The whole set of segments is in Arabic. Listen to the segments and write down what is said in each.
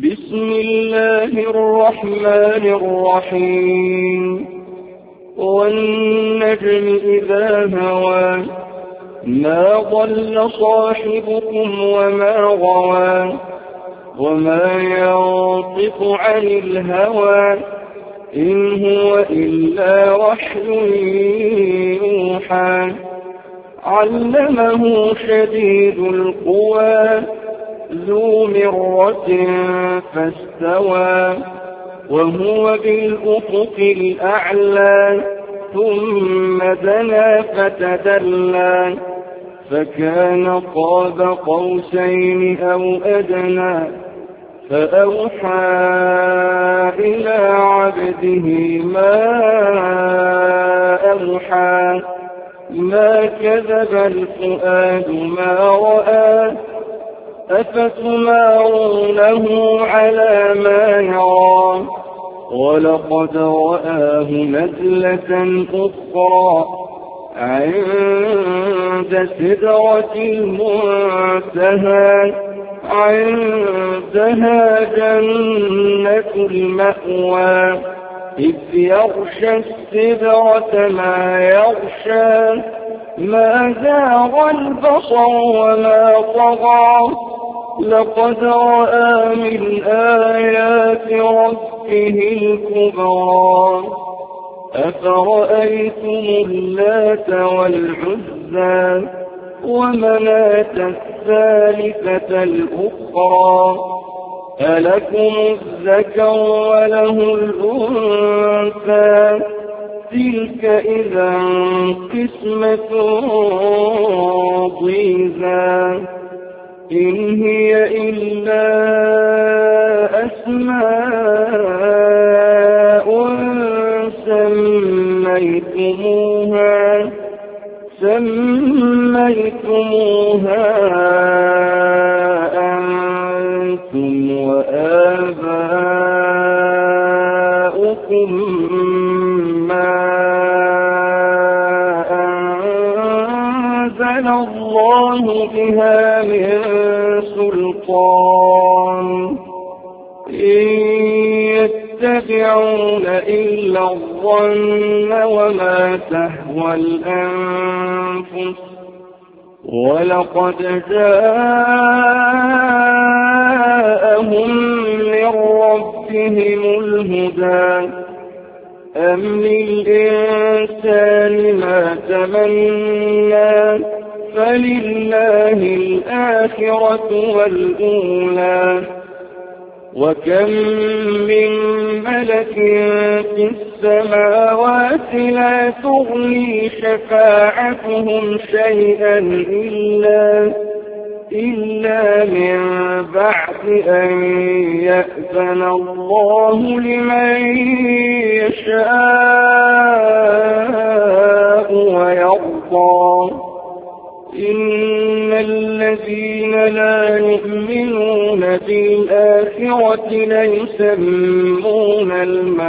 بسم الله الرحمن الرحيم والنجم إذا هوى ما ضل صاحبكم وما غوى وما ينطق عن الهوى إن هو إلا وحي يوحى علمه شديد القوى ذو مرة فاستوى وهو بالأفق الأعلى ثم دنا فتدلى فكان قاب قوسين أو أدنى فأوحى إلى عبده ما أوحى ما كذب الفؤاد ما رأى أفتمارونه على ما يرى ولقد رآه نزلة أخرى عند سدرة المنتهى عندها جنة المأوى إذ يغشى السدرة ما يغشى ما زاغ البصر وما طغى لقد رأى من آيات ربه الكبرى أفرأيتم اللات والعزى ومناة الثالثة الأخرى ألكم الذكر وله الأنثى تلك إذا قسمة ضيزى إن هي إلا أسماء سميتموها أنتم وآباؤكم ما أنزل الله بها من سلطان إن يتبعون إلا الظن وما تهوى الأنفس ولقد جاءهم من ربهم الهدى أم للإنسان ما تمنى فلله الآخرة والأولى وكم من ملك في السماوات لا تغني شفاعتهم شيئا إلا من بعد أن يأذن الله لمن يشاء ويرضى إن الذين لا يؤمنون بالآخرة ليسمون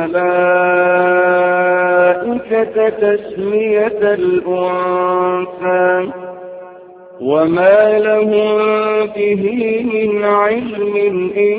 الملائكة تسمية الأنثى وما لهم به من علم إن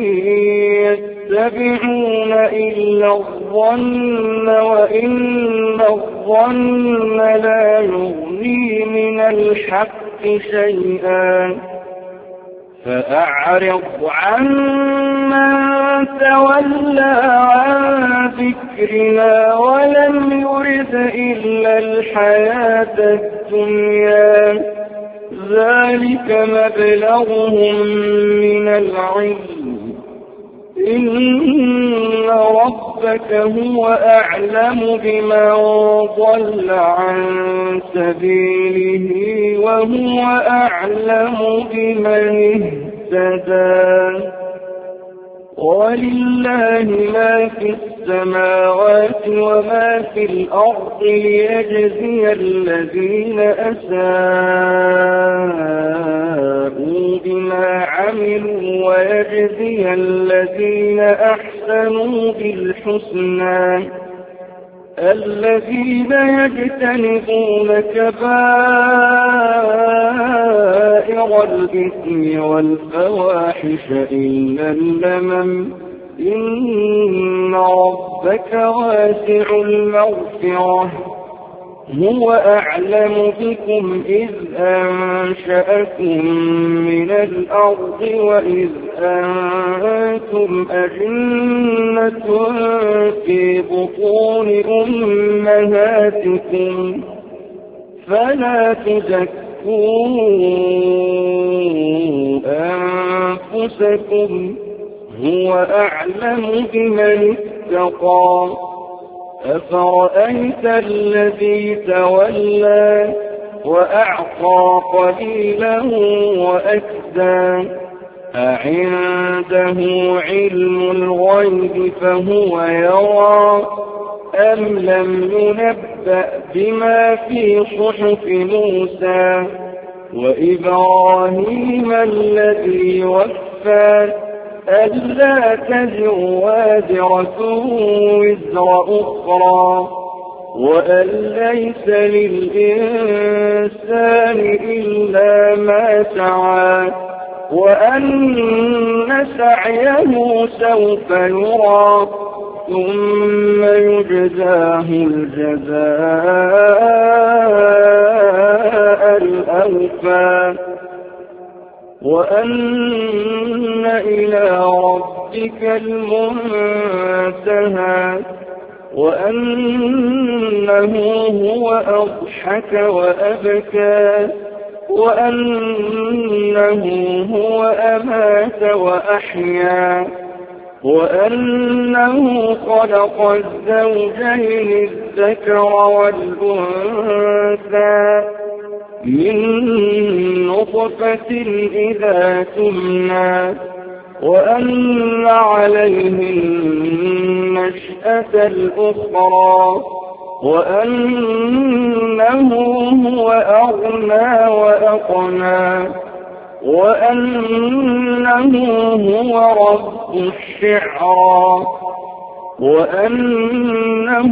يتبعون إلا الظن وإن الظن لا يغني من الحق شيئا فأعرض عن من تولى عن ذكرنا ولم يرد إلا الحياة الدنيا ذلك مبلغهم من العلم إن ربك هو أعلم بمن ضل عن سبيله وهو أعلم بمن اهتدى ولله ما في السماوات وما في الأرض ليجزي الذين أساءوا بما عملوا ويجزي الذين أحسنوا بالحسنى الذين يجتنبون كبائر الإثم والفواحش إلا اللمم إن ربك واسع المغفرة هو أعلم بكم إذ أنشأكم من الأرض وإذ أنتم أجنة في بطون أمهاتكم فلا تزكوا أنفسكم هو أعلم بمن اتقى أفرأيت الذي تولى وأعطى قليلا وأكدى أعنده علم الغيب فهو يرى أم لم ينبأ بما في صحف موسى وإبراهيم الذي وفى ألا تزر وازرة وزر أخرى وأن ليس للإنسان إلا ما سعى وأن سعيه سوف يرى ثم يجزاه الجزاء الأوفى وأن إلى ربك المنتهى وأنه هو أضحك وأبكى وأنه هو أمات وأحيا وأنه خلق الزوجين الذكر والأنثى من نطفة إذا تمنى وأن عليه النشأة الأخرى وأنه هو أغنى وأقنى وأنه هو رب الشعرى وأنه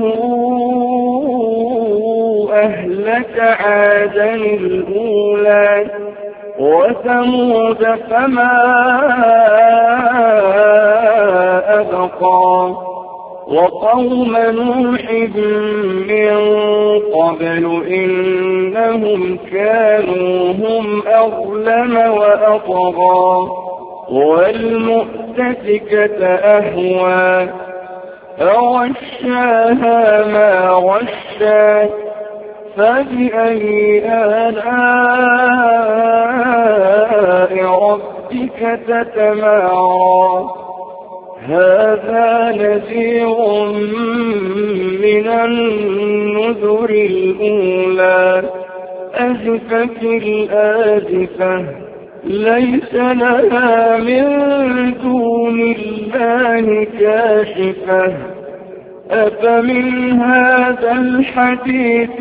أهلك عادا الأولى وثمود فما أبقى وقوم نوح من قبل إنهم كانوا هم أظلم وأطغى والمؤتفكة أهوى فغشاها ما غشى فبأي آلاء ربك تتمارى هذا نذير من النذر الأولى أزفت الآزفة ليس لها من دون الله كاشفة أفمن هذا الحديث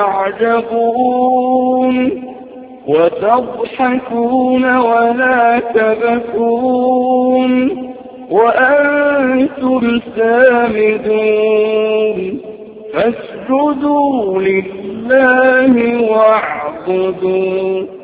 تعجبون وتضحكون ولا تبكون وأنتم سامدون فاسجدوا لله واعبدوا